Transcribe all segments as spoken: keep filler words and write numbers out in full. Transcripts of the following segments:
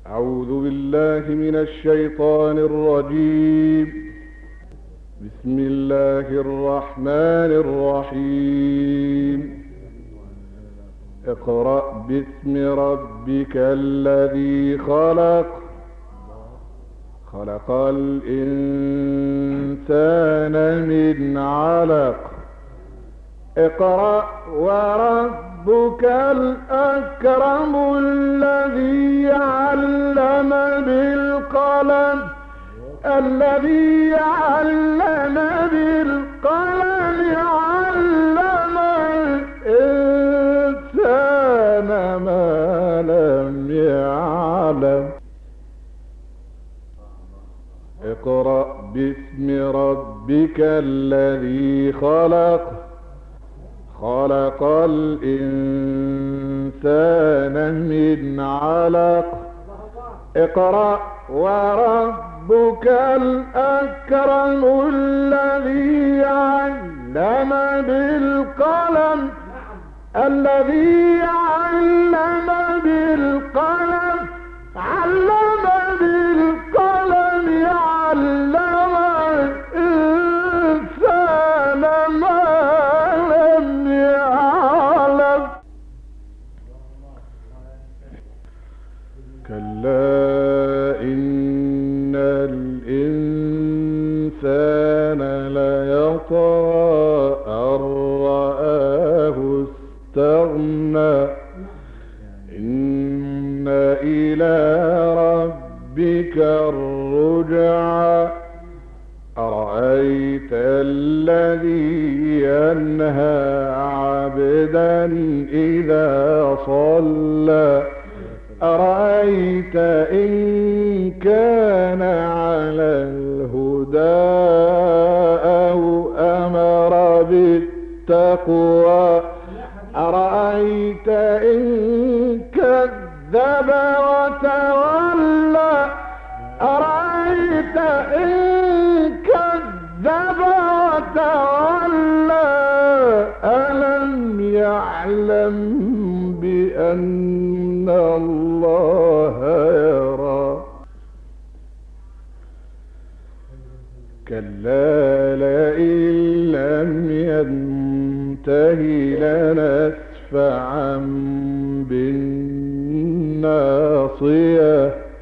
أعوذ بالله من الشيطان الرجيم. بسم الله الرحمن الرحيم. اقرأ باسم ربك الذي خلق خلق الإنسان من علق. اقرأ وربك الأكرم الذي علم بالقلم الذي علم بالقلم علم الإنسان ما لم يعلم. اقرأ باسم ربك الذي خلق خلق الإنسان من علق. اقرأ وربك الأكرم الذي علم بالقلم الذي علم بالقلم علم بالقلم علم الإنسان ما لم يعلم. كلا إن الإنسان ليطغى أن رآه استغنى إن إلى ربك الرجعى. أرأيت الذي ينهى عبدا إذا صلى أرأيت إن كان على الهدى أو أمر بالتقوى أرأيت إن كذب وتولى أرأيت إن كذب وتولى ألم يعلم بأن الله يرى. كلا لئن لم ينته لنسفعا بالناصية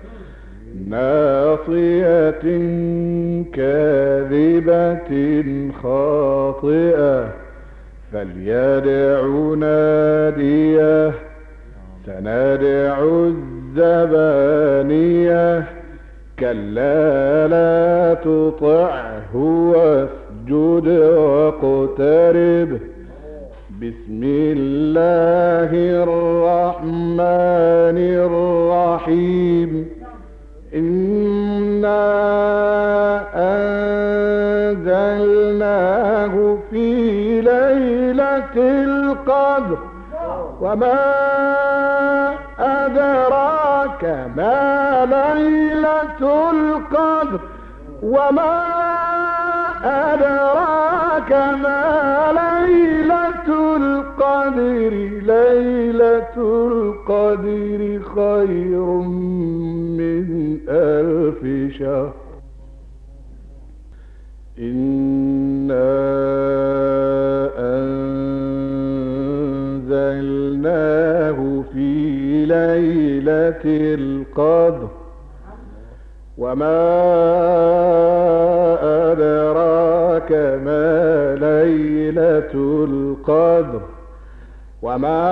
ناصية كاذبة خاطئة فليدع ناديه سندع الزبانية. كلا لا تطعه واسجد واقترب. بسم الله الرحمن الرحيم. إنا أنزلناه في ليلة القدر وما أدراك ما ليلة القدر وما أدراك ما ليلة القدر ليلة القدر خير من ألف شهر. إنا أنزلناه في ليلة القدر وما أدراك ما ليلة القدر وما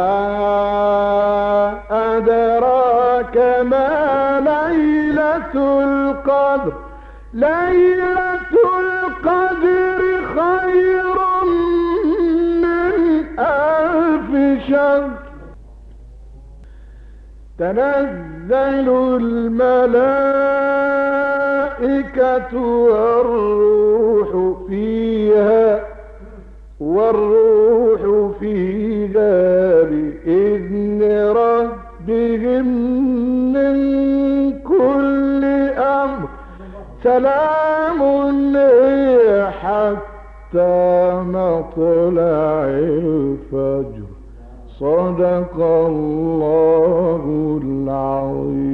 أدراك ما ليلة القدر ليلة القدر خير من ألف شهر. تنزل الملائكة والروح فيها والروح فيها بإذن ربهم من كل أمر سلام هي حتى مطلع الفجر. صدق الله العظيم.